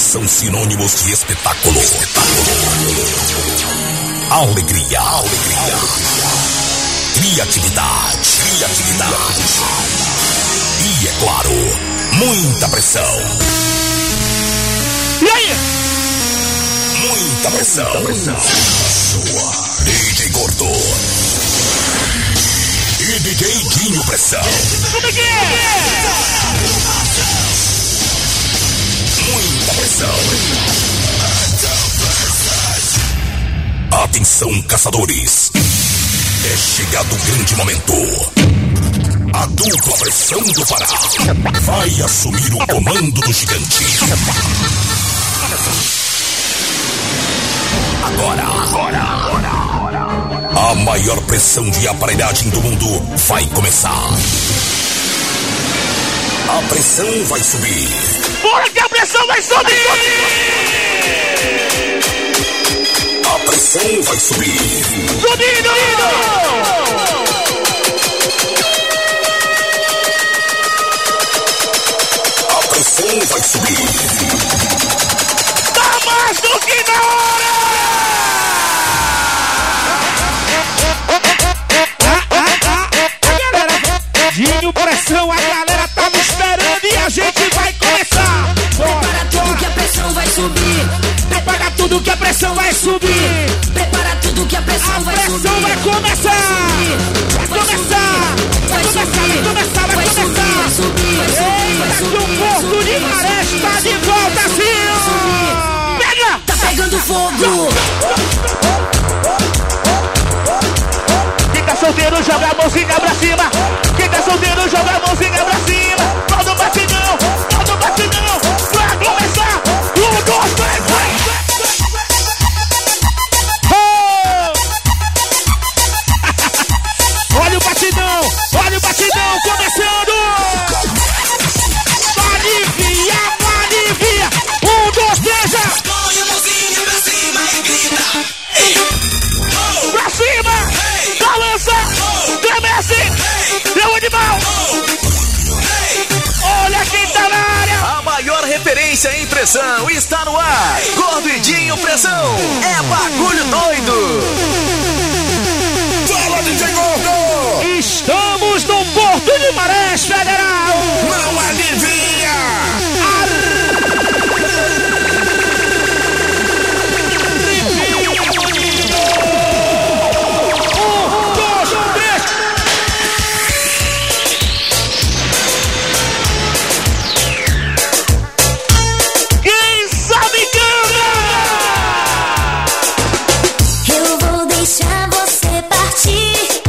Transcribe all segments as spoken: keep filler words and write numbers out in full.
são sinônimos de espetáculo. Espetáculo. Alegria, alegria. Criatividade, criatividade. E, é claro, muita pressão. E aí? Muita pressão. Muita pressão. Sua D J Gordo e D J Dinho Pressão. Como é que é? Muita pressão. Atenção, caçadores. É chegado o grande momento. A dupla pressão do Pará vai assumir o comando do gigante. Agora, agora, agora, agora. A maior pressão de aparelhagem do mundo vai começar. A pressão vai subir. Bora que a pressão vai subir! A pressão vai subir. Subindo! A pressão vai subir. Tá mais do que na hora! Ah, ah, ah, a galera, Dinho Pressão, a galera tá me esperando e a gente vai começar. Prepara tudo que a pressão vai subir. Prepara tudo que a pressão vai subir. Prepara tudo que a pressão A vai subir. pressão vai começar. Vai começar. Vai começar, vai começar, vai começar. Vai subir, vai subir, vai Eita, que subir. o Porto de Maré está de volta assim. Pega! Tá pegando fogo. Quem tá solteiro joga a mãozinha pra cima. Quem tá solteiro joga a mãozinha pra cima. Todo batidão, todo batidão. Vai começar. Um, dois, três, vai. Oh! Olha o batidão, olha o batidão começando. Alivia, alivia. Um, dois, três, já. Põe a mãozinha pra cima e grita. Ei, Pra cima, Hey! balança, tremece, meu animal. Olha quem tá na área. A maior referência em pressão está no ar. Gordo e Dinho Pressão. É bagulho doido. Fala, D J Gordo! Estamos no Porto de Marés Federal. Não alivia! Um, dois, três. Quem sabe canta. Eu vou deixar você partir.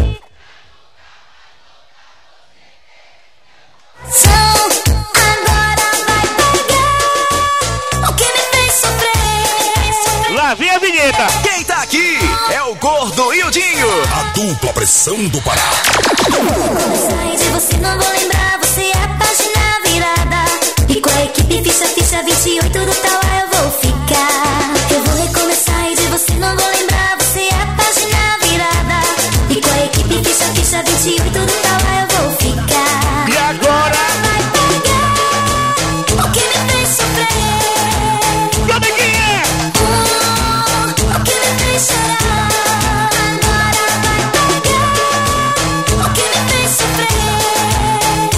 Som agora vai pegar o que me fez sofrer. Lá vem a vinheta. Quem tá aqui é o Gordo e o Dinho. A dupla pressão do Pará. Sai de você, não vou lembrar. Você é a página virada. E com a equipe ficha, ficha vinte e oito do tal eu vou ficar. Eu vou recomeçar e de você não vou lembrar. Você é a página virada. E com a equipe ficha, ficha vinte e oito do tal eu vou ficar. E agora? Vai pegar o que me fez sofrer. Como é que é? Oh, o que me fez chorar. Agora vai pegar o que me fez sofrer.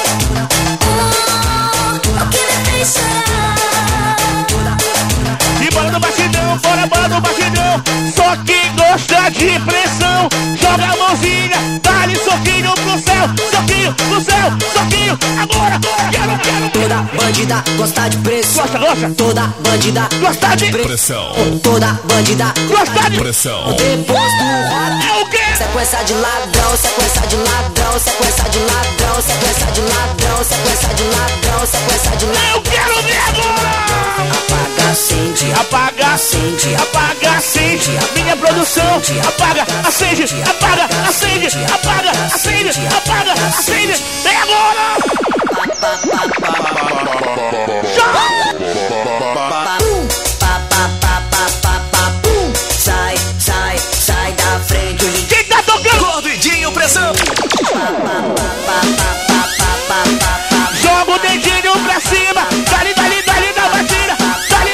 Oh, o que me fez chorar. E bora no batidão, bora, bora no batidão. Só quem gosta de pressão, joga a mãozinha, dá-lhe soquinho pro céu, soquinho pro céu, soquinho. Agora, agora, quero, quero. Toda bandida gosta de pressão. Gosta, gosta. Toda bandida Gosta de Pressão. Toda bandida Gosta de Pressão. depois do rock. É o quê? Sequência de ladrão, sequência de ladrão, sequência de ladrão, sequência de ladrão, sequência de ladrão, sequência de ladrão. Eu quero ver agora. Apaga, acende, Apaga, acende, apaga, acende. Minha produção, apaga, acende, apaga, acende, apaga, acende, apaga, acende. É agora. Pum, pa, pa, pa, pa, pa, pa, pum. Sai, sai, sai da frente. O Quem tá tocando? Gordo e Dinho Pressão. Joga o dedinho pra cima. Dali, dali, dali da batida. Dali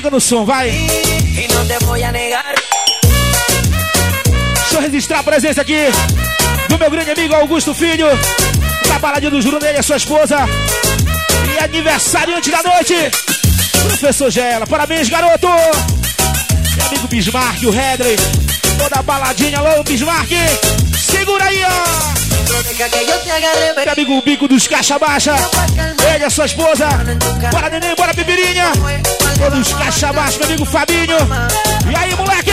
joga no som, vai. Y no te voy a negar. Deixa eu registrar a presença aqui do meu grande amigo Augusto Filho, da baladinha do Juro dele, a sua esposa. E aniversariante da noite, professor Gela. Parabéns, garoto. Meu amigo Bismarck, o Redley, toda a baladinha. Alô, Bismarck. Segura aí, ó. Meu amigo Bico dos Caixa Baixa, ele, a sua esposa. Bora, neném, bora, Pipirinha. Todos os Caixa Baixa, meu amigo Fabinho. E aí, moleque?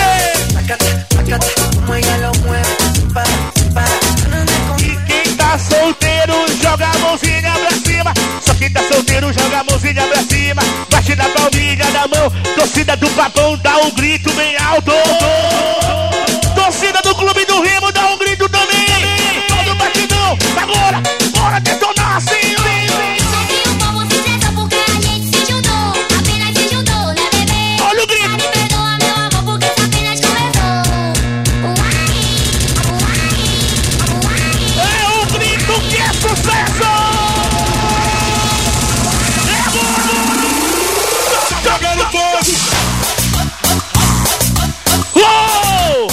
E quem tá solteiro, joga a mãozinha pra cima. Só quem tá solteiro, joga a mãozinha pra cima. Bate na palminha da mão. Torcida do Papão, dá um grito bem alto. Torcida do Clube do Remo, dá um grito também. Todo batidão, agora, bora detonar assim. Olha o grito. É o grito que é sucesso. Jogando fogo. Uou!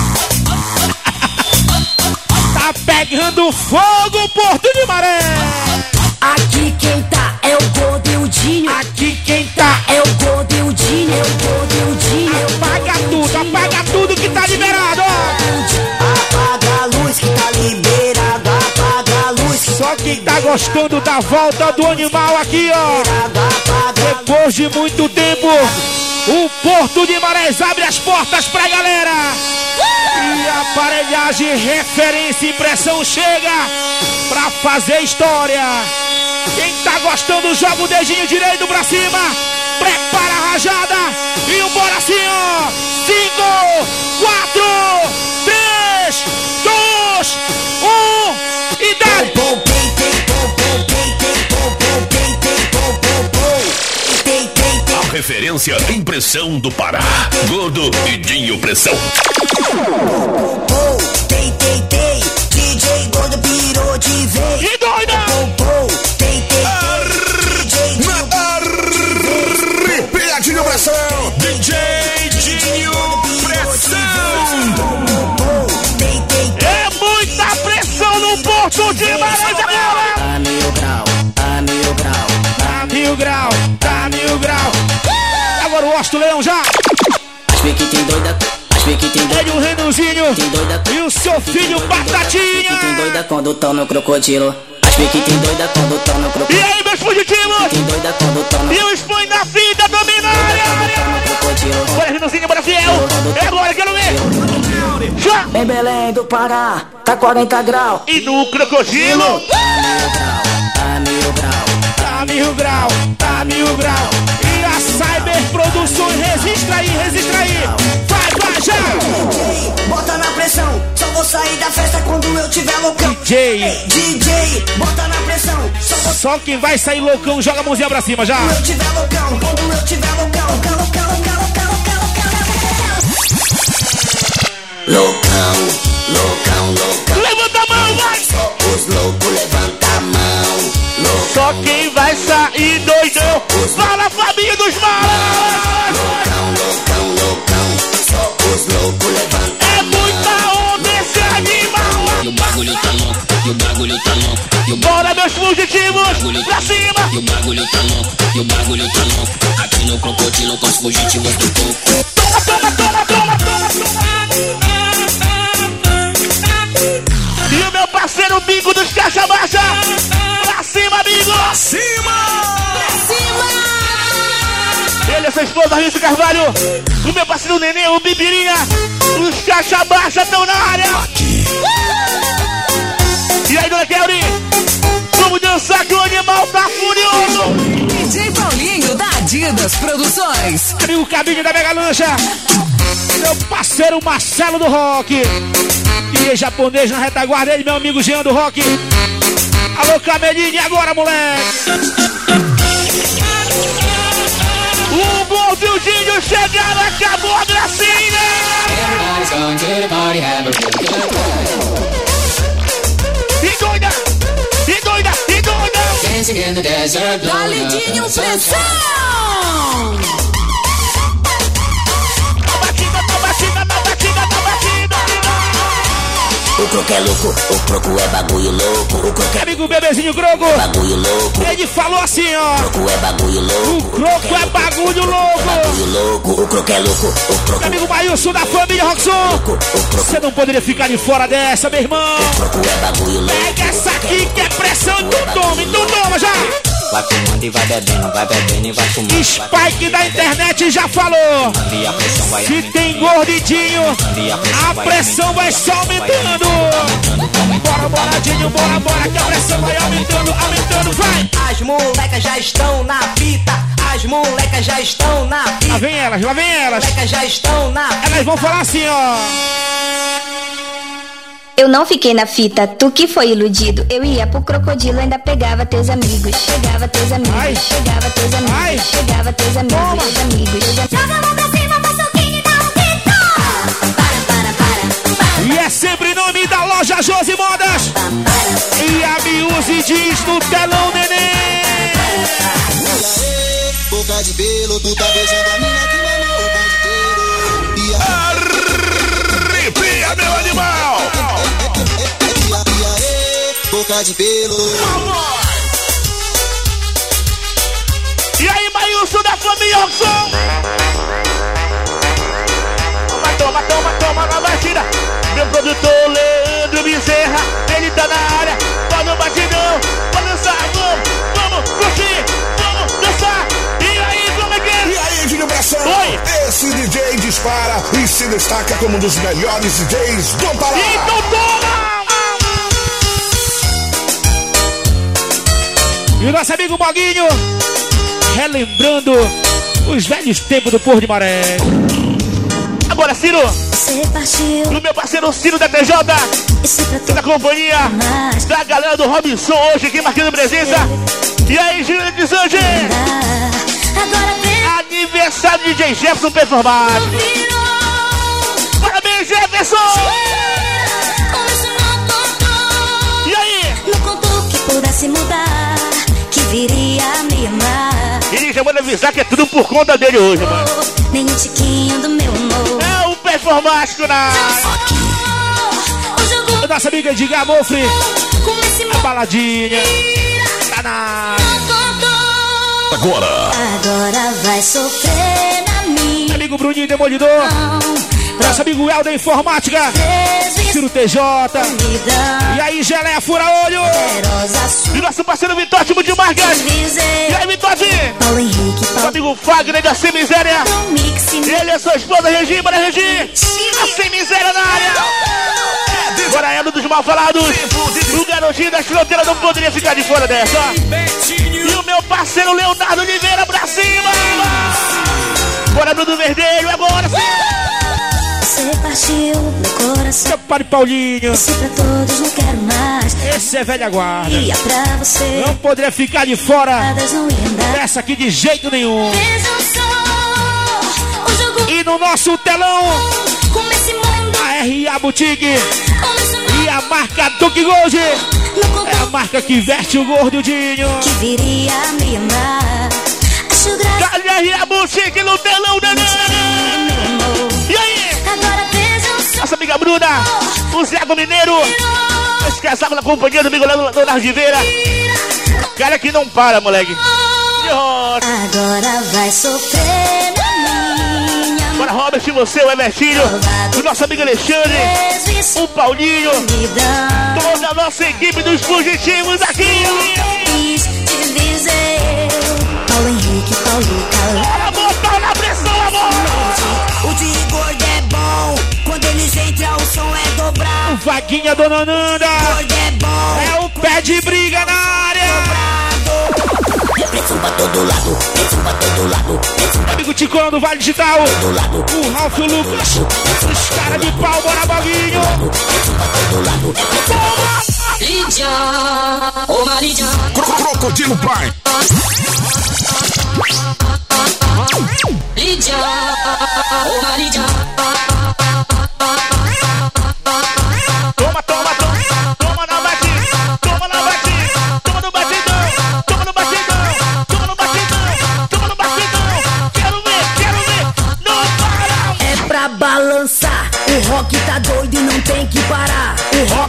Tá pegando fogo, Porto de Maré. Aqui quem tá é o Gordo e o Dinho. Aqui quem tá É o Gordo e o Dinho. É o Gordo e o Dinho. apaga tudo, apaga tudo que tá liberado. Apaga a luz que tá liberado. Apaga a luz que Só quem tá gostando da volta do animal aqui, ó. apaga. Depois de muito tempo, o Porto de Marés abre as portas pra galera. E a aparelhagem, referência e impressão chega pra fazer história. Quem tá gostando, joga o dedinho direito pra cima. Prepara a rajada. E bora assim, ó. Cinco, quatro, três, dois, um. E dá. A referência Impressão do Pará. Gordo e Dinho Pressão. Tem, tem, tem. D J Gordo pirou de vez. E doida. Tem, tem, tem. D J Arrepia Dinho Pressão. D J Dinho Pressão. Tem, tem, tem. É muita pressão no Porto de Marés agora. Tá mil grau, tá mil grau. Tá mil grau, tá mil grau. Agora o Osto Leão já. As pique tem doida, as pique tem doida. Ele, o Renanzinho Tem doida. e o seu filho Tem Batatinha. doida quando tão no crocodilo. As pique tem doida quando tão no E crocodilo. aí, meus fugitivos? Tem doida quando tão no E os põe na fita dominária. crocodilo. Bora, Renanzinho, bora, Fiel. É agora, quero ver. Já. Em Belém do Pará, tá quarenta graus. E no crocodilo. Tá mil grau. Tá mil grau, tá mil grau. E a Cyber Produções, registra aí, registra aí. Vai, vai, já. Bota na pressão, só vou sair da festa quando eu tiver loucão. D J. D J, bota na pressão, só vou Só quem vai sair loucão, joga a mãozinha pra cima já. quando eu tiver loucão. Quando eu tiver loucão, loucão, loucão, loucão, loucão, loucão, loucão, loucão. Levanta a mão, vai. Só os loucos, levanta a mão. Só quem vai sair doidão. Fala, Fabinho dos Malas. Loucão, loucão, loucão. Só os loucos, levanta É muita onda esse animal. E o bagulho tá louco, e o bagulho tá louco, e o Bora, meus fugitivos, pra e cima. o bagulho tá louco, e o bagulho tá louco. Aqui no crocodilo com os fugitivos do coco. Toma, toma, toma, toma, toma, toma. E o meu parceiro Bico dos Caixa Baixa. Pra cima, amigo. Pra cima! Ele, essa esposa, Alice Carvalho. O meu parceiro Nenê, o Bibirinha. Os Caixa Baixa estão na área. E aí, dona Kelly? Vamos dançar que o animal tá furioso. D J Paulinho da Adidas Produções. E o cabine da Mega Lancha. Meu parceiro Marcelo do Rock. E japonês na retaguarda, ele, meu amigo Jean do Rock. Alô, Cameline, agora, moleque. O Gordo e o Dinho chegaram, acabou a gracinha. E doida, e doida, e doida. Dale, Dinho, pressão! O croco é louco, o croco é bagulho louco. O croco é amigo bebezinho Grogo, bagulho louco. ele falou assim, ó. O croco é bagulho louco. O croco é bagulho louco. Bagulho louco, o croco é louco. O croco Meu amigo Maílson da família Roxon, você não poderia ficar de fora dessa, meu irmão. O croco é bagulho louco. Pega essa aqui que é pressão, tu toma, então toma já. Vai fumando e vai bebendo, vai bebendo e vai fumando. Spike da internet já falou. Se tem gordidinho, a pressão vai só aumentando. Bora, bora, Dinho, bora, bora, que a pressão vai aumentando, aumentando, vai. As molecas já estão na fita. As molecas já estão na fita. Lá vem elas, lá vem elas. As molecas já estão na fita. Elas vão falar assim, ó. Eu não fiquei na fita, tu que foi iludido. Eu ia pro crocodilo, ainda pegava teus amigos. Chegava teus amigos, Ai. chegava teus amigos. Ai. Chegava teus amigos, Toma. teus amigos. Joga a mão pra cima, faz soquinho e dá um grito. Para, para, para, para. E é sempre em nome da loja Josi Modas. E a Miúzi diz no telão, neném. Boca de pelo, tu tá beijando a mina que mamou o bonde inteiro. E a... Arrepia, meu animal! Boca de pelo. E aí, Maílson da família Roxon. Toma, toma, toma, toma na batida. Meu produtor Leandro Bezerra, ele tá na área. Pode no batidão, pode dançar, vamos, vamos curtir, vamos dançar. E aí, como é que é? E aí, Dinho Pressão? Oi. Esse D J dispara e se destaca como um dos melhores D Js do Pará. Então toma! E o nosso amigo Moguinho, relembrando os velhos tempos do Porto de Maré. Agora, Ciro, Você partiu, o meu parceiro Ciro da T J, esse pra da tu companhia mais. da galera do Robinson hoje aqui marcando presença. E aí, Júlia de Sanji, Agora vem, aniversário de D J Jefferson performado. virou. Parabéns, Jefferson! Começo não contou. E aí? Não contou que pudesse mudar, que viria a me amar. Ele já manda avisar que é tudo por conta dele hoje, mano. Nem um tiquinho do meu amor. É o performático na O jogo nossa amiga Edgar Mofre, com esse a baladinha. Tá na não contou. Agora, Agora vai sofrer na minha amigo Bruninho Demolidor, mão. nosso amigo Helder Informática, Ciro T J. E aí, Geleia Fura-Olho. E nosso parceiro Vitótimo de Margas. E aí, Vitótimo? Paulo Henrique, Meu Paulo amigo Fagner da Sem Miséria. Mix, E ele é sua esposa, Regi, para Regi. A Sem Miséria na área. Agora é um dos mal falados. O garotinho das fronteiras não poderia ficar de fora dessa. E o meu parceiro Leonardo Oliveira pra cima. Bora, Bruno Verdelho, agora sim. Você partiu meu coração. Meu pai Paulinho. Esse pra todos não quero mais. Esse é velha guarda. Ia pra você. Não poderia ficar de fora Nada não ia dar. dessa aqui de jeito nenhum. Vejam só o jogo E no nosso telão, com esse mundo. a R A Boutique Começo não e a marca Duke Gold. Não É a contou marca que veste o gordinho. que viria a me amar. Acho graça R A Boutique no telão, neném. do meu amor. E aí? Agora vejam só. Nossa amiga Bruna, o Zé Mineiro. Esse casal na companhia do amigo Leonardo de Veira. Cara que não para, moleque. Agora vai sofrer na minha mão. Bora, Robert, você, o Evertinho, o nosso amigo Alexandre, o Paulinho, toda a nossa equipe dos fugitivos aqui. Fiz, te dizer. Paulo Henrique, Paulo Calé. Bora botar na pressão, amor. O de gordo é bom. Quando eles entram, o som é dobrado. O Vaguinha, Dona Nanda. Gordo é bom. É o pé de briga na área. Pressão pra todo lado, pressão pra todo lado, pressão pra Amigo Ticão do Vale Digital. todo lado. O Ralf e o Lucas. Os caras de pau, bora, Boguinho. Pressão pra todo lado. Lídia, ô Marídia. Crocodilo Pai. Lídia, ô Marídia. Toma, toma, toma. Toma na batida. Toma na batida. Toma no batidão. Toma no batidão. Toma no batidão. Toma no batidão. Quero ver, quero ver. Não para. É pra balançar. O rock tá doido e não tem que parar. O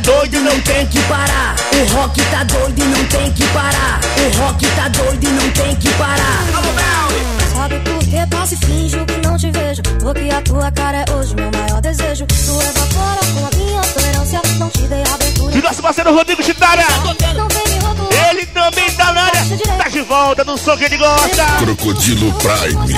doido, não tem que parar. O rock tá doido e não tem que parar. O rock tá doido e não tem que parar. Sabe por que passo e finjo que não te vejo? Porque a tua cara é hoje meu maior desejo. Tu evapora com a minha tolerância. Não te dei abertura. E nosso parceiro Rodrigo Chitara, Não vem me rotular. ele também tá na área. Tá de volta no som que ele gosta. Crocodilo Prime.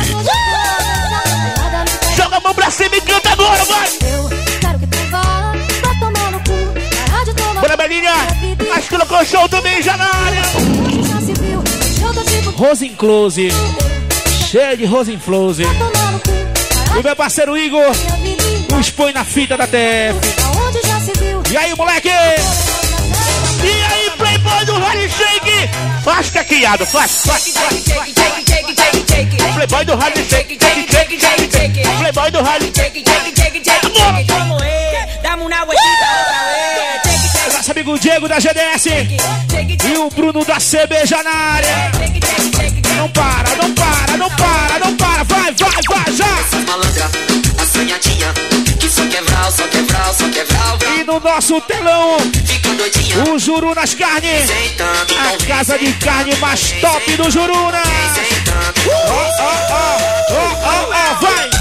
Joga a mão pra cima e canta agora, vai! Eu quero que tu vá, vai tomar no cu. Parar de tomar. Bora, Belinha! Acho que colocou show também já na área. Já se viu, eu tô tipo. Rose Inclose, cheio de Rose Inclose. Vai tomar no cu. E o meu parceiro Igor os põe na fita da T F. Aonde já se viu? E aí, moleque? E aí, playboy do Rally Shake? Faz caqueado, faz, faz, faz, faz. Playboy do Rally Shake, shake, shake, shake, shake. Playboy do Rally Shake, shake, shake, shake. Dame una vueltita otra vez. Nosso amigo Diego da G D S e o Bruno da C B já na área. Não para, não para, não para, não para. Vai, vai, vai, já. Malandra, assanhadinha, que só quebral, só quebral, só quebral. E no nosso telão, Fica doidinha. o Juru nas carnes. A casa de carne mais top do Juruna. Ó, ó, ó, ó, ó, ó, vai.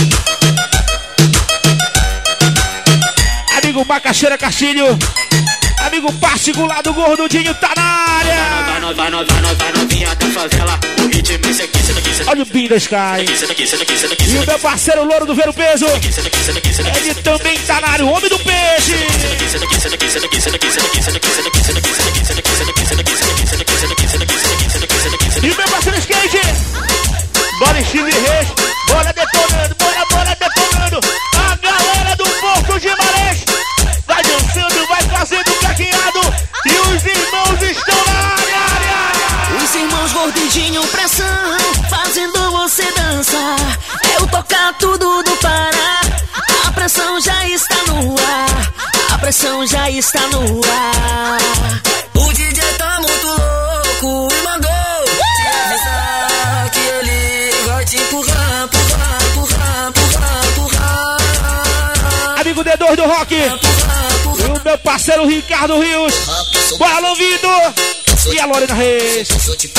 Amigo Macaxeira Castilho, amigo particular do Gordudinho tá na área. Vai, vai, vai, vai, vai, vai, novinha da favela. O ritmo esse aqui, esse daqui, esse daqui. Olha o Binda Sky. Esse daqui, esse daqui, esse daqui. E o meu parceiro Louro do Ver o Peso, Esse daqui, esse daqui, esse daqui. ele também tá na área, o homem do peixe. Esse daqui, esse daqui, esse daqui, esse daqui, esse daqui, esse daqui, esse daqui, esse daqui, esse daqui, esse daqui, esse daqui, esse daqui, esse daqui, esse daqui, esse daqui, esse daqui, esse daqui, esse daqui, esse daqui, esse daqui. E o meu parceiro Skate. Bora Steve Reis, bora detonando, bora, bora detonando. A galera do Porto de Marés vai dançando, vai fazendo caqueado. E os irmãos estão na área. Os irmãos Gordidinho Pressão, fazendo você dançar. Eu tocar tudo do Pará. A pressão já está no ar. A pressão já está no ar. O D J tá muito louco e mandou te avisar que ele vai te empurrar, empurrar, empurrar, empurrar, empurrar. Amigo D dois do Rock. E o meu parceiro Ricardo Rios. Bora, Lovido. E a Lorena Reis.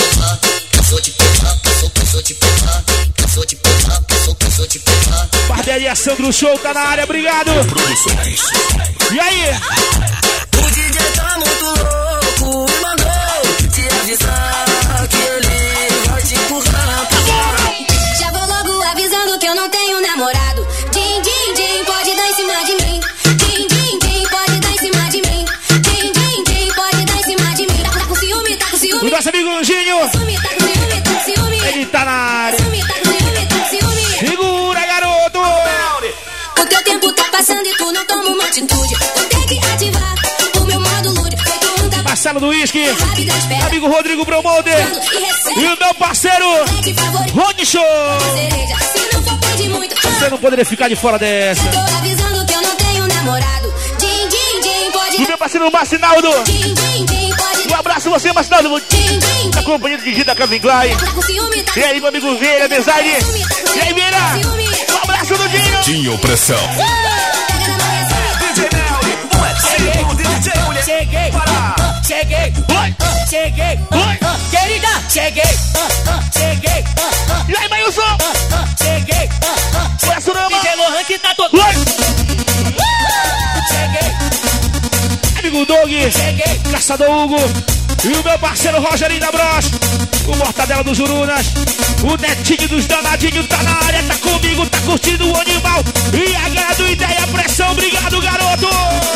Barbearia Sandro Show tá na área, obrigado. E aí? O D J tá muito louco e mandou te avisar que ele vai te empurrar, empurrar. Já vou logo avisando que eu não tenho namorado. Din, din, din, pode dar em cima de mim. Din, din, din, pode dar em cima de mim. Din, din, din, pode dar em cima de mim. Tá com ciúme, tá com O ciúme. nosso amigo Anjinho. Ciúme, tá com ciúme, tá com ciúme. Ele tá na área. Ciúme, tá com ciúme, tá com ciúme. Segura, garoto. O teu tempo tá passando e tu não toma uma atitude. Tu tem que ativar o meu modo lúdico. Foi tu um tá Marcelo do Whisky. rápido, espera. Amigo Rodrigo Promoter. E recebe E o meu parceiro leque favorito. Rony Show. Cereja, se não for pedir muito. Você não poderia ficar de fora dessa. Eu tô avisando que eu não tenho namorado. Din, din, din, pode E o meu parceiro Marcinaldo. Din, din, din, pode Um abraço a você, Marcinaldo. Din, din, Tá companhia de Gida Kevin Klein. tá com ciúme, tá com E aí, meu amigo Vieira, design. E aí, Vieira. Um abraço do Dinho. Dinho Pressão. pega na mão assim. D J Melly, um exemplo de D J mulher. Cheguei, Para. cheguei, Oi. cheguei, Oi. querida, cheguei, cheguei, E aí, Mailson. cheguei, Foi a Surama. D J Lohan que tá todo. Oi. Cheguei, Amigo Doug. cheguei, Caçador Hugo. E o meu parceiro Rogerinho da Bros. O Mortadela dos Jurunas. O Netinho dos Danadinhos tá na área. Tá comigo, tá curtindo o animal. E a galera do Ideia Pressão. Obrigado, garoto.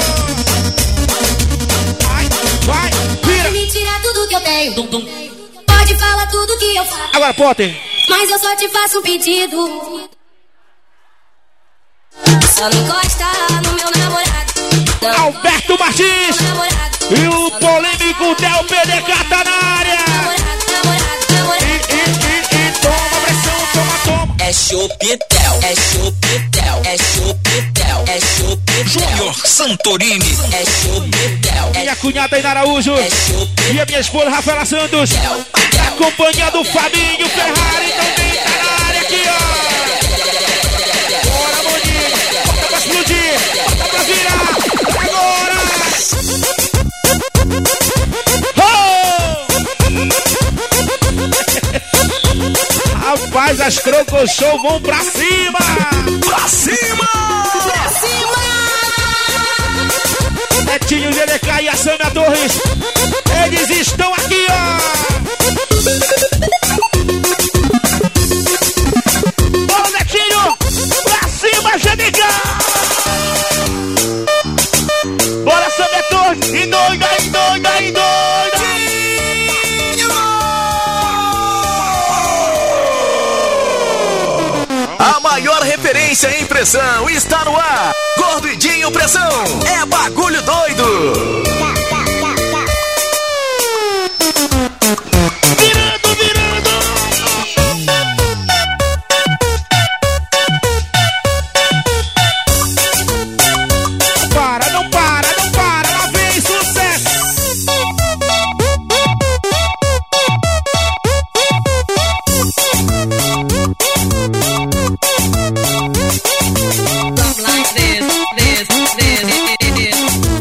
Vai, vai, vira. Pode me tirar tudo que eu tenho. Dum, dum. Pode falar tudo que eu faço. Agora, Potter. Mas eu só te faço um pedido. Só não encosta no meu namorado. Não Alberto Martins. no namorado. E o polêmico Del P D K tá na área. Namorado, namorado, namorado. E, e, e, e toma pressão, toma, toma. É Chopitel, é Chopitel, é Chopitel, é Chopitel. Júnior Santorini. É Chopitel, é Minha cunhada Inara Araújo. Chopitel. E a minha esposa Rafaela Santos. Acompanhando o Fabinho Ferrari também tá na área aqui, ó. Bora, Monique. Bota pra explodir. Bota pra virar. Agora. Casas Croco Show vão pra cima! Pra cima! Pra cima! Netinho, G D K e a Sânia Torres, eles estão aqui, ó! Bora, Netinho! Pra cima, G D K! Bora, Sânia Torres! E doida, e doida, e doida! A maior referência em pressão está no ar. Gordo e Dinho Pressão. É bagulho doido. Virando, virando. Para, não para, não para. Lá vem sucesso. Like this, this, this, this.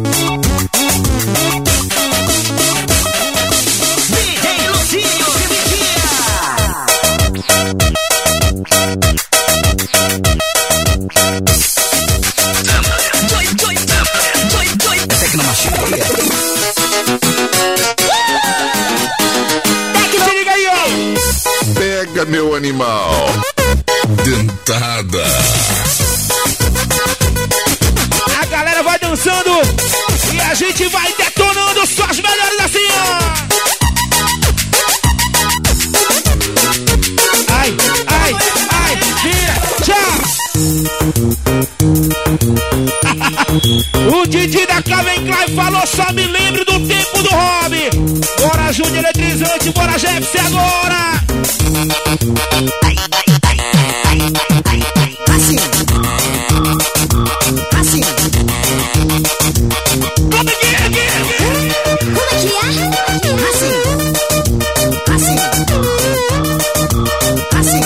D J Lucinho de Vitinha. Joy, joy, joy, joy. Tecnomachineria. Se liga aí, ó. Pega, meu animal. Dentada. A galera vai dançando e a gente vai detonando só as melhores assim, ó. Ai, ai, ai, vira, tchau. O Didi da Calvin Klein falou, só me lembro do tempo do hobby. Bora, Júnior Eletrizante, bora, Jefferson agora. Assim. Assim. Como é que é? Como é que é? Assim. Assim. Assim.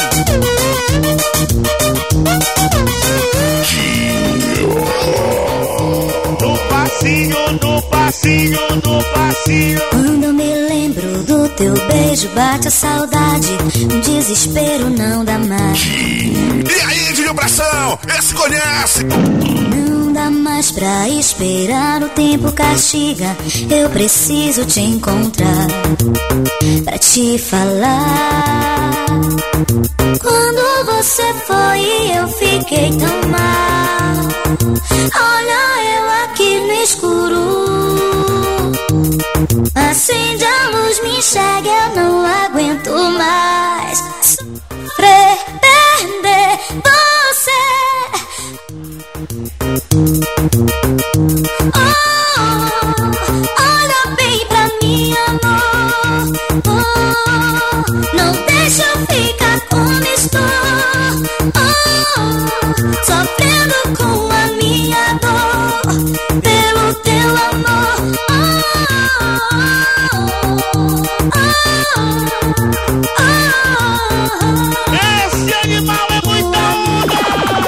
No passinho, no passinho, no passinho. Quando me lembro do teu beijo, bate a saudade. Um desespero não dá mais. E aí, Dinho Pressão? Esse conhece? Não dá mais pra esperar, o tempo castiga. Eu preciso te encontrar pra te falar. Quando você foi, eu fiquei tão mal. Olha eu aqui no escuro. Acende a luz, me enxerga, eu não aguento mais. Sofrer, perder você. Oh, olha bem pra mim, amor. Oh, não deixa eu ficar como estou. Oh, sofrendo com a minha dor pelo teu amor. Oh, oh, oh, Esse animal é muita onda.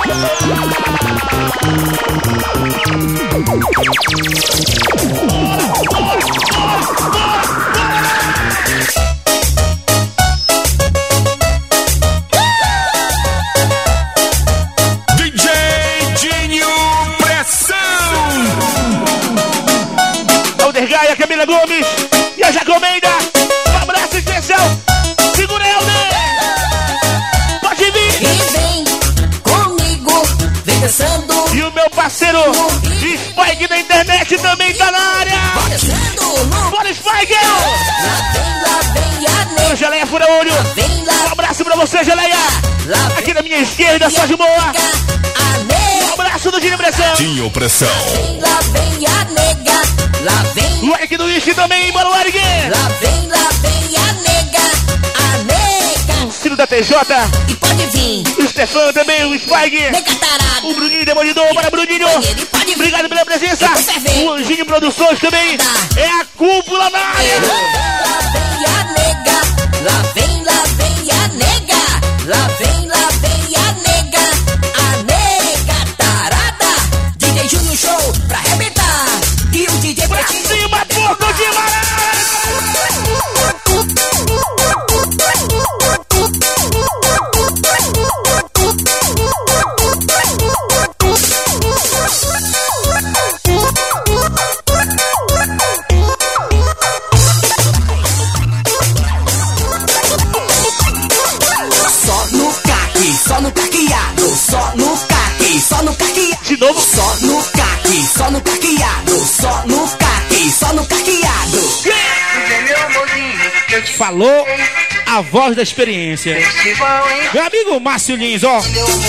D J Dinho Pressão. Alder Gaia, Camila Gomes e a Jacomenda. Um abraço especial. Segura aí, Alder. Pode vir. E vem comigo, vem dançando. E o meu parceiro Spike da internet também tá na área. Descendo no. Bora, Spike. Lá vem, lá vem a nega. Geleia Fura Olho. Vem lá. Um abraço pra você, Geleia. Lá vem Aqui na minha esquerda, só de boa. a nega. Um abraço do Dinho Pressão. Dinho Pressão. Vem lá, vem a nega. Lá vem. O Eric do Whisky também, bora, o Eric. Lá vem, lá vem a nega. A nega. Ciro da T J. E pode vir. O Stefan também, o Spike. Nega tarada. O Bruninho Demolidor, bora, Bruninho. Ele pode vir. Obrigado pela presença. tô fervendo. O Anjinho Produções também. É a cúpula na área. Lá vem a nega. Lá vem, lá vem a nega. Lá vem, lá vem a nega. A nega tarada. D J Júnior Show pra arrebentar. E o D J Pra Pretinho. cima, Porto de Maré. De novo. Só no caqui, só no caqueado. Só no caqui, só no caqueado. Falou a voz da experiência. Meu amigo Márcio Lins, ó.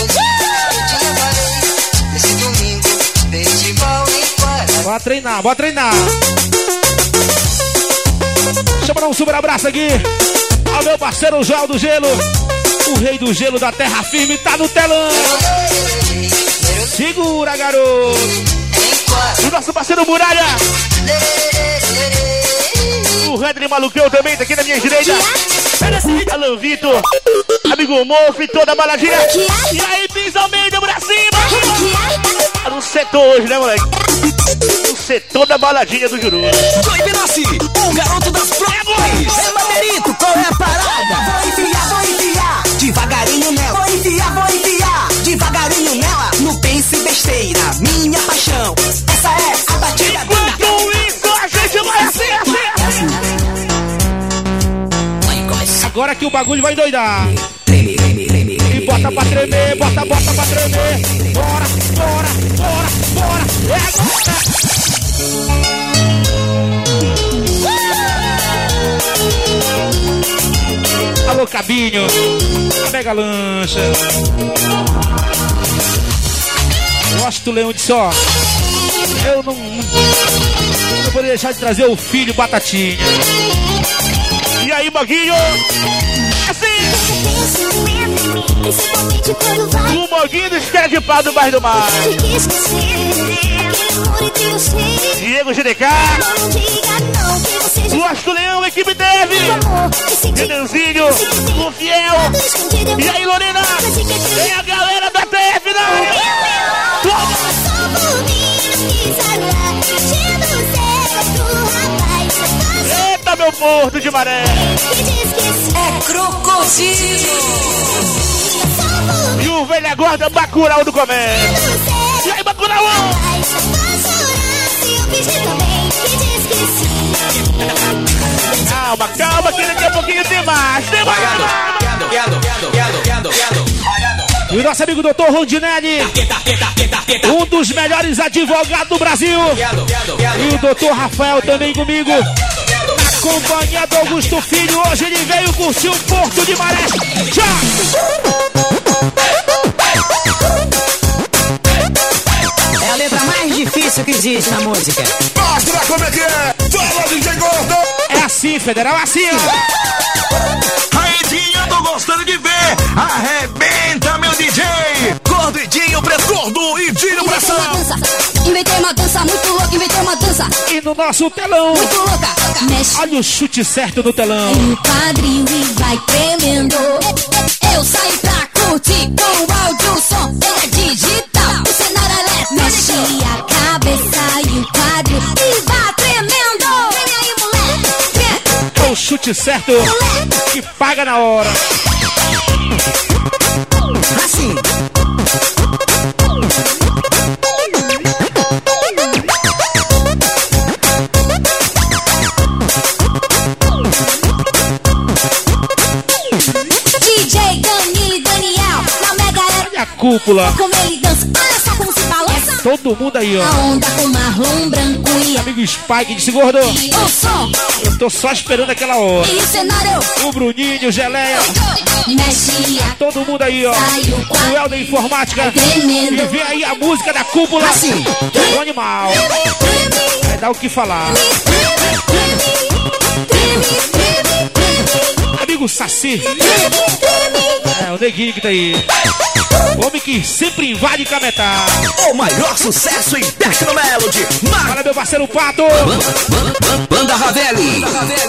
Bora treinar, bora treinar. Deixa eu mandar um super abraço aqui ao meu parceiro Joel do Gelo. O rei do gelo da terra firme tá no telão. Segura, garoto. O nosso parceiro Muralha. O Redri Malucão também tá aqui na minha direita. Alô, Vitor. Amigo Mof, toda a baladinha. E aí, Pins Almeida, pra cima. Tá no setor hoje, né, moleque? No setor da baladinha do Juru. Joey Benassi, o garoto das provas. É maneirito, qual é a parada? Vou enfiar, vou enfiar. Devagarinho nela. Vou enfiar, vou enfiar. Devagarinho nela. Não pense besteira, minha paixão. Essa é a batida. Enquanto isso, a gente vai assim, assim, assim. Agora que o bagulho vai doidar. E bota pra tremer, bota, bota pra tremer. Bora, bora, bora, bora. É agora. Alô, Cabinho. Pega a lancha. Gosto do Leão de só. Eu não... Não poderia deixar de trazer o filho Batatinha. E aí, Moguinho? Assim. O Moguinho dos pés de pau do bairro do mar. Diego G D K. Gosto do Leão, equipe deve. Renanzinho, o Fiel. E aí, Lorena? Tem a galera da T F, não? Eita, meu Porto de Maré. É crocodilo. E o velho gorda Bacurau do comércio. E aí, Bacurau? Calma, calma, que daqui a pouquinho tem mais. Tem mais. E o nosso amigo doutor Rondinelli, um dos melhores advogados do Brasil. E o doutor Rafael também comigo. Na companhia do Augusto Filho, hoje ele veio curtir o Porto de Maré. É a letra mais difícil que existe na música. Mostra como é que é. Fala, D J Gordo. É assim, Federal, assim, ó. Aí, Dinho, tô gostando de ver. Arrebenta, meu D J. Gordo e Dinho, Gordo e Dinho Pressão. Inventei uma dança muito louca, inventei uma dança. E no nosso telão, muito louca. Mexe. Olha o chute certo no telão. O quadril e vai tremendo. Eu saio pra curtir com o áudio, som. Ele é digital, o cenário elétrico. Mexe a cabeça e o quadril e vai tremendo. Vem aí, moleque. É o chute certo que paga na hora. Assim. D J Dani Daniel, na mega Olha a cúpula. como ele dança, olha só como se balança. Todo mundo aí, ó. A onda com Marlon branco e Amigo Spike disse, gordo, o som eu tô só esperando aquela hora. e o cenário. O Bruninho, o Geleia, Mexe a todo mundo aí, ó. O Helder Informática. tremendo. E vem aí a música da cúpula. Assim. O animal. Vai dar o que falar. Amigo Saci. É, o neguinho que tá aí. O homem que sempre invade Cametá. O maior sucesso em Tecno Melody. Olha meu parceiro Pato. Banda Ravelli.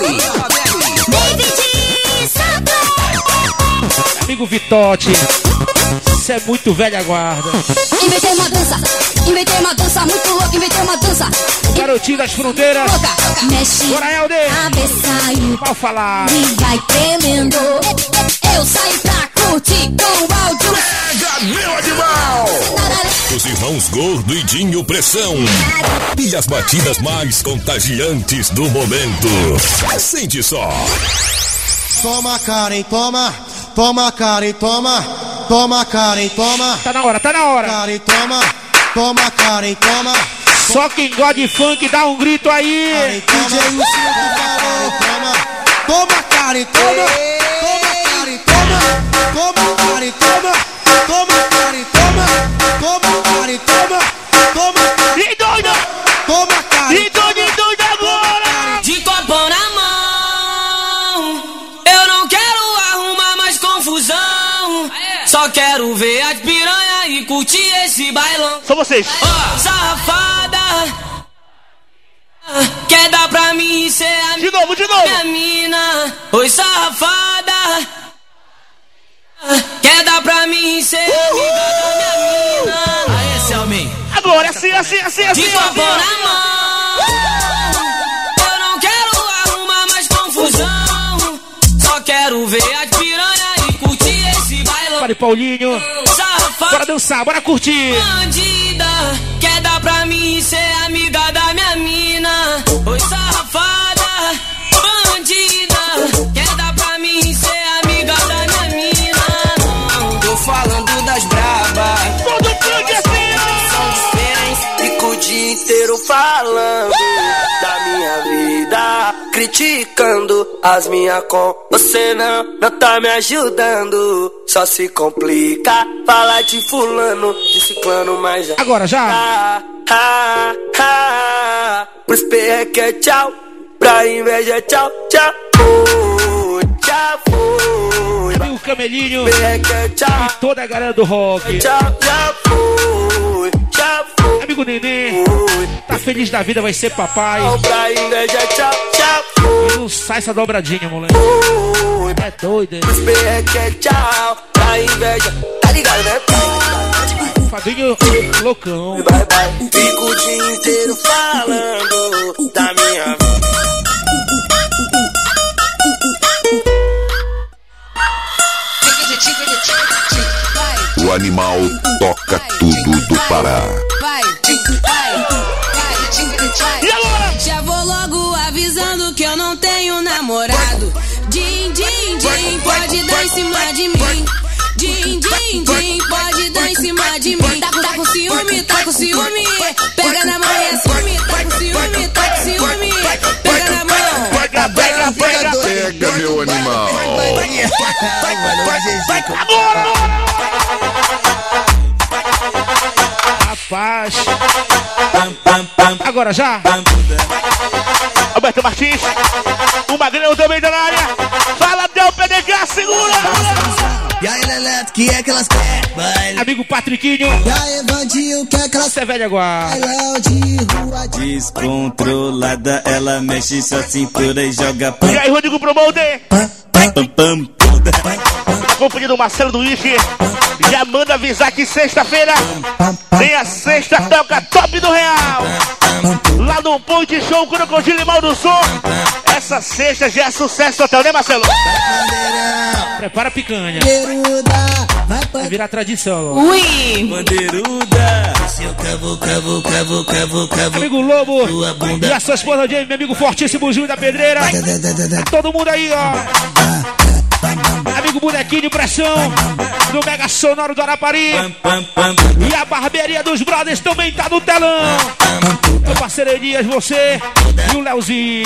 Amigo Vitote. Isso é muito velha guarda. Inventei uma dança, inventei uma dança muito louca, inventei uma dança O garotinho das fronteiras. louca. Mexe Bora, Helder. a cabeça e o Mal falar. e vai tremendo. Eu saio pra curtir com o áudio. Pega, meu animal. Os irmãos Gordo e Dinho Pressão. E as batidas mais contagiantes do momento. Sente só. Toma, Karen, toma. Toma, Karen, toma. Toma, Karen, toma. Tá na hora, tá na hora. Karen, toma. Toma, Karen, toma. Só quem gosta de funk dá um grito aí. D J Luciano falou, toma. Toma, Karen, toma. Toma, Karen, toma. Toma, Karen, toma. Toma, Karen, toma. Toma, Karen, toma. Toma, E doida! toma, Karen. E doida, e doida agora! De copão na mão, eu não quero arrumar mais confusão. Só quero ver as piranha e curtir esse bailão. São vocês. Ó, safada, quer dar pra mim ser a De novo, de novo. minha mina? Oi, safada, quer dar pra mim ser amiga da minha mina? Aí, Selmin. Agora, assim, assim, assim, assim. De copão na mão, eu não quero arrumar mais confusão. Só quero ver as piranha e curtir esse bailão. Para Paulinho. Safada, Bora dançar, bora curtir. bandida, quer dar pra mim ser amiga da minha mina? Oi, safada, bandida, quer dar pra mim ser amiga da minha mina? Não, tô falando das brabas. Todo funk assim, ó. Fico o dia inteiro falando da minha vida, criticando as minhas com. Você não, não tá me ajudando. Só se complica falar de fulano, de ciclano, mas já. Agora, já. Ah, ah, ah. Pros perreque é tchau, pra inveja é tchau, tchau. Fui, tchau, fui. E o Camelinho. Perreque é tchau, E toda a galera do rock. tchau, tchau, fui, tchau, fui. Amigo Nenê. Tá feliz da vida, vai ser papai. Pra inveja, tchau, tchau, fui. E não sai essa dobradinha, moleque. É doido, hein? Os perreque é tchau, pra inveja, tá ligado, né? Fabinho loucão. Vai, vai, fico o dia inteiro falando da minha vida. O animal toca tudo do Pará. Vai, vai, vai. E agora? Já vou logo avisando que eu não tenho namorado. Din, din, din, pode dar em cima de mim. Din, din, din, pode dar em cima de mim. Tá, tá com ciúme, tá com ciúme. Pega na mão e assume. Tá com ciúme, tá com ciúme. Pega na mão. Pega, pega, pega. Pega, meu animal. Rapaz. Agora já. Alberto Martins. O Magrão também tá na área. Fala, Del P D K, segura. E aí, Leleto, que é que elas querem? Baile. Amigo Patriquinho. E aí, Vandinho, que é que elas Você é velho agora. Léo de rua de... Descontrolada, ela mexe sua cintura e joga E aí, Rodrigo Promoter. pam pam. Na companhia do Marcelo do Whisky. Já manda avisar que sexta-feira tem a sexta toca top do Real. Lá no Ponte Show, Crocodilo e Mal do Som. Essa sexta já é sucesso total, né, Marcelo? Prepara a picanha. Vai virar tradição. Ui! Bandeiruda. Seu cavo, cavo, cavo, cavo, cavo. Amigo Lobo e a sua esposa Jamie, meu amigo fortíssimo Júlio da Pedreira. Todo mundo aí, ó. Amigo Bonequinho de Pressão do Mega Sonoro do Arapari. E a barbearia dos brothers também tá no telão. Meu parceiro Elias, você e o Leozinho.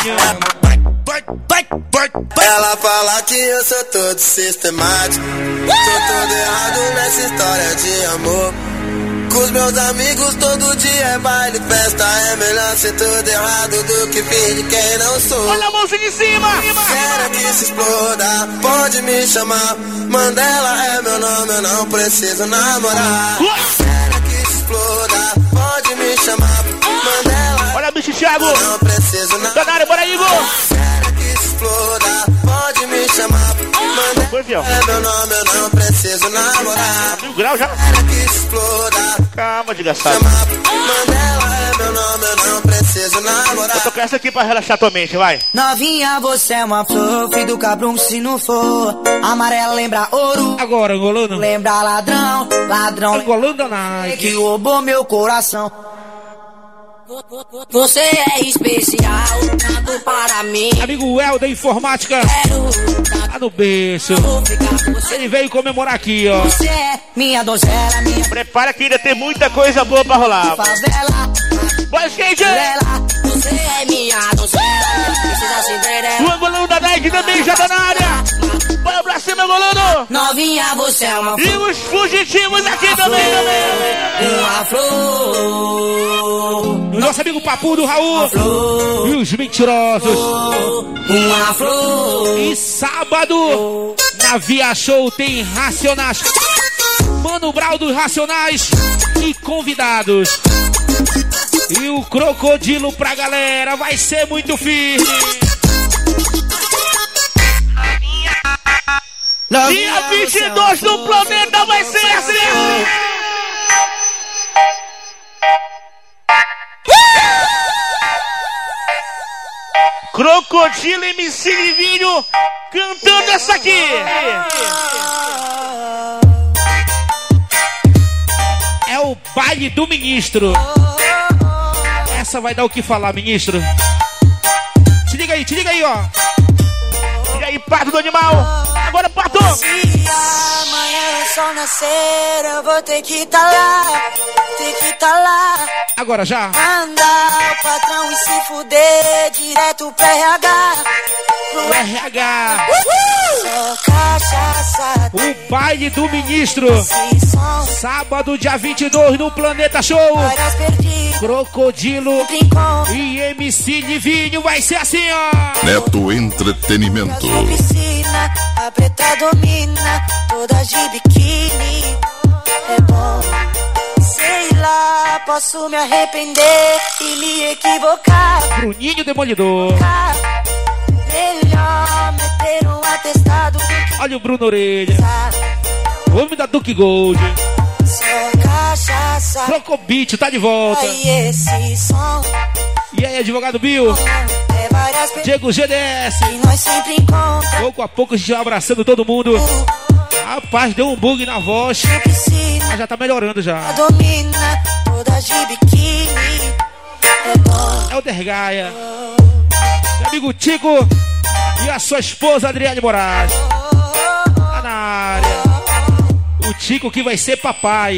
Ela fala que eu sou todo sistemático. Tô todo errado nessa história de amor. Com os meus amigos todo dia é baile, festa. É melhor ser tudo errado do que fingir quem não sou. Olha a mãozinha em cima. Quero que se exploda, pode me chamar. Mandela é meu nome, eu não preciso namorar. Quero que se exploda, pode me chamar. Mandela, olha, bicho Thiago. eu não preciso namorar. Tá na área, bora, Igor. Quero que se exploda, pode me chamar. Mandela Foi, fiel. é meu nome, eu não preciso namorar. Mil grau já. Quero que se exploda, Calma, desgraçado. chamar. Mandela é meu nome, eu não preciso namorar. Vou tocar essa aqui pra relaxar tua mente, vai. Novinha, você é uma flor, filho do cabrum se não for. Amarela lembra ouro, Agora, angolano. lembra ladrão, ladrão Angolano da Nike. que roubou meu coração. Você é especial, tanto para mim. Amigo El da Informática, tá no berço. Ele veio comemorar aqui, ó. Você é minha donzela, minha. Prepara que ainda tem muita coisa boa pra rolar. Bora, skate! Você é minha donzela, precisa se ver. O angolano da Nike também já tá na área. Bora pra cima, angolano! Novinha, você é uma flor. E os fugitivos aqui uma também, flor, também. Uma flor. O nosso amigo Papu do Raul. Flor, e os mentirosos. Uma flor. E sábado, na Via Show tem Racionais. Mano Brau dos Racionais e convidados. E o crocodilo pra galera vai ser muito firme. Dia vinte e dois no planeta vai ser assim. Crocodilo M C Livinho cantando essa aqui. É o baile do ministro. Essa vai dar o que falar, ministro. Te liga aí, te liga aí, ó. E aí, pato do animal. Agora, pato. Se amanhã o sol nascer, eu vou ter que tá lá. Ter que tá lá. Agora já. Mandar o patrão e se fuder direto pro R H. Pro R H. Só cachaça. O baile do ministro. Sábado, dia vinte e dois no Planeta Show. Crocodilo e M C Livinho vai ser assim, ó. Neto Entretenimento. Piscina, a preta domina, toda de biquíni. É bom, sei lá, posso me arrepender e me equivocar. Bruninho Demolidor. Melhor meter um atestado do que... Olha o Bruno Orelha. Homem da Duke Gold. Só cachaça. Crocobit tá de volta. Aí esse som. E aí, advogado Bill? É Diego G D S. E nós sempre encontra. Pouco a pouco a gente vai abraçando todo mundo. Rapaz, deu um bug na voz. Mas já tá melhorando já. Domina, toda de biquíni. É bom. É o Dergaia. Meu amigo Tico e a sua esposa Adriane Moraes. Tá na área. O Tico que vai ser papai.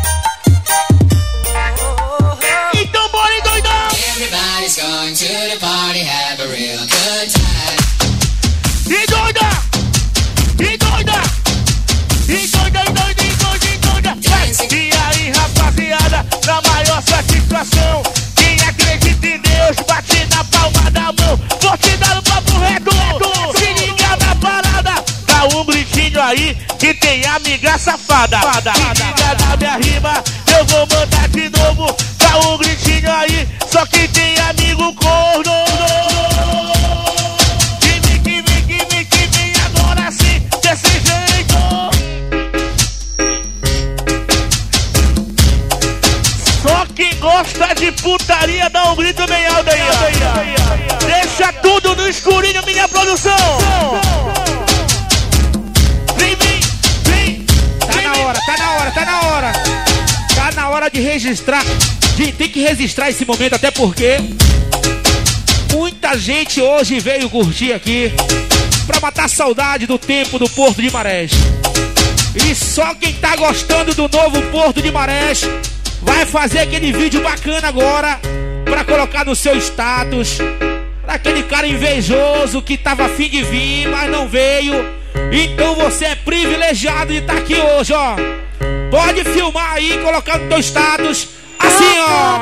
Então bora em doidão. Everybody's going to the party, have a real good time. E doida! E doida! E doida, e doida, e doida, e doida! E aí, rapaziada, na maior satisfação. Quem acredita em Deus, bate na palma da mão. Vou te dar um papo reto. Se liga na parada. Dá um gritinho aí que tem amiga safada. Se liga na minha rima, eu vou mandar de novo. Dá um gritinho aí, só que tem amigo corno. Que vem, que vem, que vem, que vem agora sim, desse jeito. Só quem gosta de putaria dá um grito bem alto aí, ó. Deixa tudo no escurinho, minha produção. Vem, vem, vem. Tá na hora, tá na hora, tá na hora. Tá na hora de registrar. De, tem que registrar esse momento, até porque muita gente hoje veio curtir aqui pra matar saudade do tempo do Porto de Marés. E só quem tá gostando do novo Porto de Marés vai fazer aquele vídeo bacana agora pra colocar no seu status. Pra aquele cara invejoso que tava a fim de vir, mas não veio. Então você é privilegiado de estar aqui hoje, ó. Pode filmar aí e colocar no teu status. Assim, ó.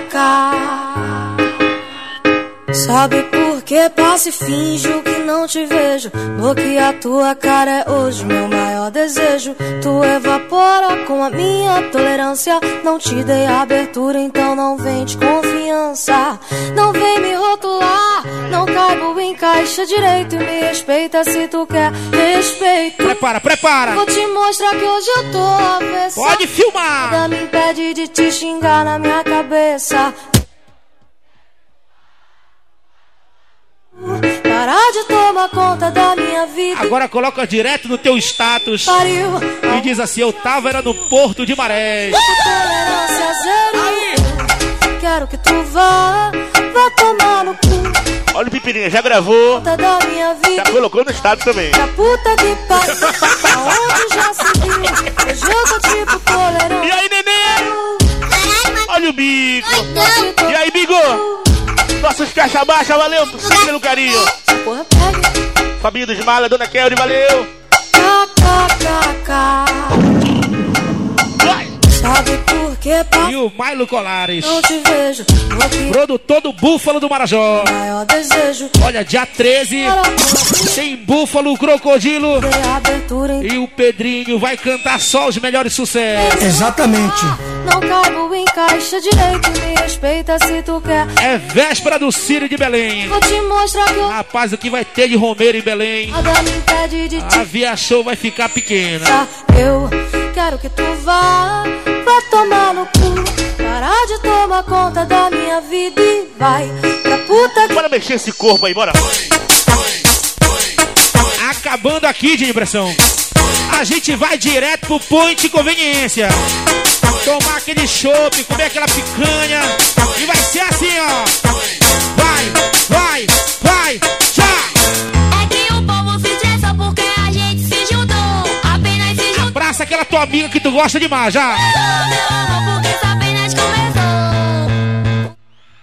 Sabe por que passo e finjo que não te vejo? Porque a tua cara é hoje meu maior desejo. Tu evapora com a minha tolerância. Não te dei abertura, então não vem de confiança. Não vem me rotular, não caibo em caixa direito. E me respeita se tu quer respeito. Prepara, prepara. Vou te mostrar que hoje eu tô avessa. Pode filmar. Nada me impede de te xingar na minha cabeça. Parar de tomar conta da minha vida. Agora coloca direto no teu status. Pariu. E diz assim, eu tava era no Porto de Marés. Tolerância zero. Aí. quero que tu vá, vá tomar no cu. Olha o Pipirinha, já gravou, Da minha vida, já colocou no estado também. pra puta que pariu, aonde já se viu, hoje eu tô tipo tolerante. E aí, neném? Olha o Bigo. E aí, Bigo? Nossos caixa baixa, valeu, sempre pelo carinho. Porra, pega. Fabinho dos Mala, Dona Kelly, valeu. Sabe por que, pai? E o Milo Colares, Não te vejo, aqui. produtor do Búfalo do Marajó. Maior desejo. Olha, dia treze tem Búfalo Crocodilo e o Pedrinho vai cantar só os melhores sucessos. Exatamente. Não caibo em caixa direito, me respeita se tu quer. É véspera do Círio de Belém. Vou te mostrar que eu Rapaz, o que vai ter de Romeiro em Belém? nada me impede de te A Via Show vai ficar pequena. dar. Eu quero que tu vá, vá tomar no cu. Parar de tomar conta da minha vida e vai pra puta que... Bora mexer esse corpo aí, bora. Acabando aqui de impressão, a gente vai direto pro Point de Conveniência. Tomar aquele chopp, comer aquela picanha. E vai ser assim, ó. Vai, vai, vai, já. É que o povo se estressa porque a gente se juntou. Apenas se juntou. Abraça aquela tua amiga que tu gosta demais, já. Meu amor, porque isso apenas começou.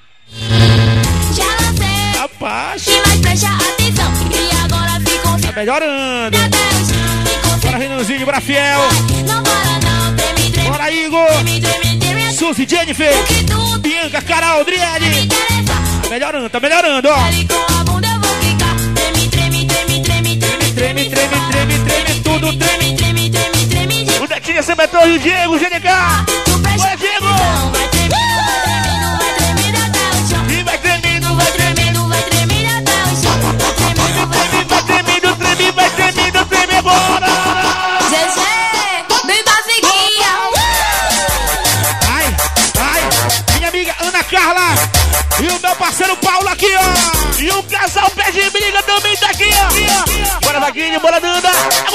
Já lancei. Rapaz, E mais presta atenção. E agora ficou tá melhorando. Bora, Renanzinho, Brafiel. Não para não, treme, treme. Bora, Igor. Treme, treme, treme. Suzy, Jennifer, Bianca, Carol, Adriane. Tá melhorando, tá melhorando, ó. Ali com a bunda eu vou ficar. Treme, treme, treme, treme, treme. Treme, treme, treme, treme, tudo treme. Treme, treme, treme, treme. O Netinha sempre é e o Diego, o G D K. Bora, Diego. Vai tremendo, vai tremendo, vai tremendo até o chão. E vai tremendo, vai Vai tremendo, vai tremendo até o chão. Vai tremendo, vai tremendo, vai tremendo, treme, vai tremendo, treme, bora. Zezé, vem pra figuinha. Ai, ai, minha amiga Ana Carla e o meu parceiro Paulo aqui, ó. E o casal pé de briga também tá aqui, ó. Bora, Vaguinho, bora, Nanda.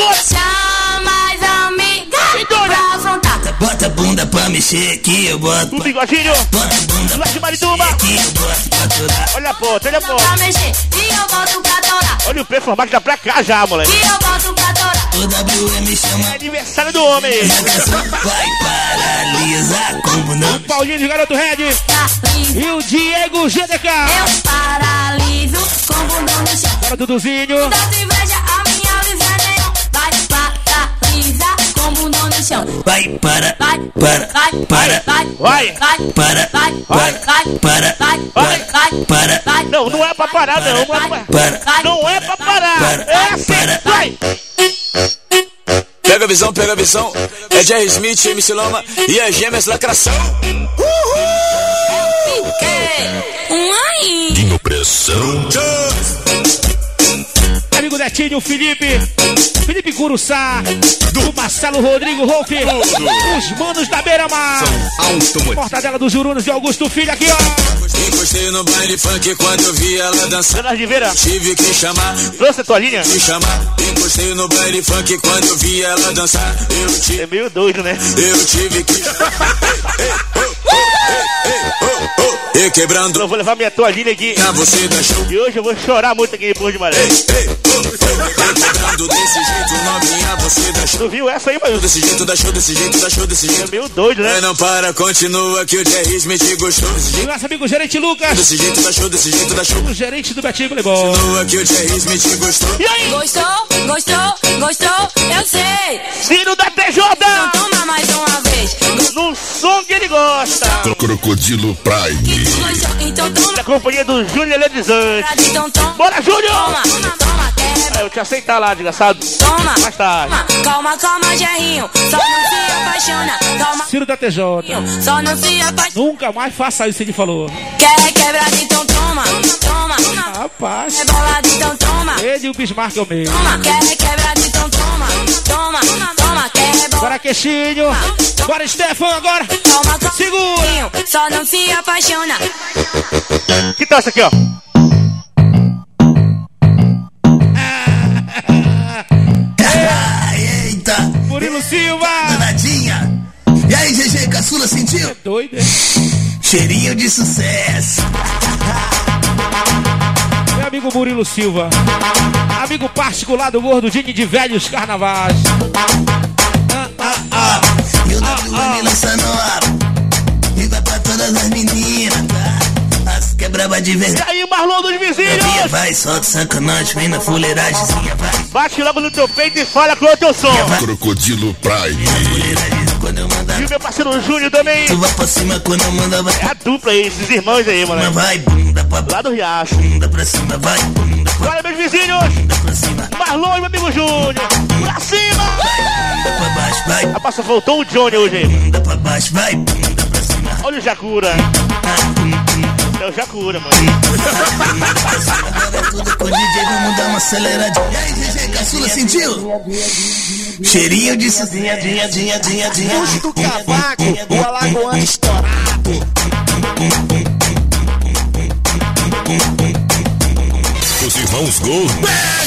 Chama as amigas pra afrontar. Bota a bunda pra mexer aqui, eu boto. O bigodinho. Bota a bunda Lá de Marituba. aqui, eu boto pra toda. Olha a ponta, olha a Pra ponta. mexer e eu volto pra torar. Olha o performar que tá pra cá já, moleque. E eu volto pra torar. O W M chama. É aniversário do homem. Vai paralisar com o bundão. Paulinho de Garoto Red e o Diego G D K. Eu paraliso com o bundão no chão. Bora, Duduzinho. Dá inveja a minha visão. Vai paralisar com o bundão no chão. Vai para, Vai, para, vai, para, vai, Vai. vai, para, vai, vai, vai, para, vai, vai, vai, para. vai. Não, não é pra parar, não. Não é, Para. não é pra parar. É assim, vai. Pega a visão, pega a visão. É Jerry Smith, M C Loma e as gêmeas lacração. Um aí. Dinho Pressão. Amigo Netinho, Felipe. Felipe Curuçá. Do Marcelo Rodrigo Rolf. Os manos da Beira-Mar. Mortadela dos Jurunas e Augusto Filho aqui, ó. Encostei no baile funk quando eu vi ela dançar. Dona Ribeira, Tive que chamar, trouxe a tua linha? me chamar. Encostei no baile funk quando eu vi ela dançar. Eu tive, É meio doido, né? eu tive que. E quebrando Eu vou levar minha toalhinha aqui. na você da show. E hoje eu vou chorar muito aqui em Porto de Maré. Quebrando desse jeito, novinha, você da show. Tu viu essa aí, mano? Desse jeito, da show, desse jeito, da show, desse É jeito. meio doido, né? Mas não para, continua que o Jerry Smith gostou. Desse E jeito, nosso amigo gerente Lucas. desse jeito, da show, desse jeito, da show. O gerente do Betinho Playboy. Continua que o Jerry Smith gostou. E aí? Gostou? Gostou? Gostou? Eu sei. Ciro da T J! Então toma mais uma vez. No som que ele gosta. Crocodilo Prime. Gostou? Então toma. Na companhia do Júnior Eletrizante. Então toma. Bora, Júnior! Toma, toma, quebra. É, eu te aceitar lá, desgraçado. Toma. Mais tarde. Toma. Calma, calma, Gerrinho. Só não se apaixona. Calma. Ciro da T J. Só não se apaixona. Nunca mais faça isso que ele falou. Quer quebrar, então toma. Toma. Rapaz. É bolado, então toma. Ele e o Bismarck é o meio. Toma. Quer quebrar, então toma. Toma. Toma. Quer rebolar. Bora, Queixinho. Bora, Stefan, agora. Calma, calma. Segura. Só não se apaixona. Que tal essa aqui, ó? Eita! Murilo Silva. Danadinha! E aí, G G, caçula sentiu? Doido, é? Cheirinho de sucesso. Meu amigo Murilo Silva, amigo particular do Gordo Dini de Velhos Carnavais. Ah, ah, ah. E o W M lança nova e vai pra todas as meninas, tá? As que é braba de verdade. E aí, Marlon dos vizinhos? Vai, solta sacanagem, vem na fuleiragemzinha, vai. Bate logo no teu peito e fala com o teu som. Crocodilo Prime. Quando eu mandar. E o meu parceiro Júnior também. Tu vai pra cima quando eu mandar, vai. É a dupla aí, esses irmãos aí, mano. Vai, bunda pra lá do Riacho. Bunda pra cima, vai, bunda pra Olha, meus vizinhos. Bunda pra cima. Marlon e meu amigo Júnior. Pra cima. Vai, bunda pra baixo, vai. Rapaz, só faltou o Johnny hoje aí. Bunda pra baixo, vai, bunda pra cima. Olha o Jacura. É o Jacura, mano. Agora é tudo com o D J, vamos dar uma aceleradinha. E aí, D J Caçula, sentiu? Cheirinho de suzinha, dinha, dinha, dinha, dinha. Puxa do cavaco, o alagoano estourado. Os irmãos Gordo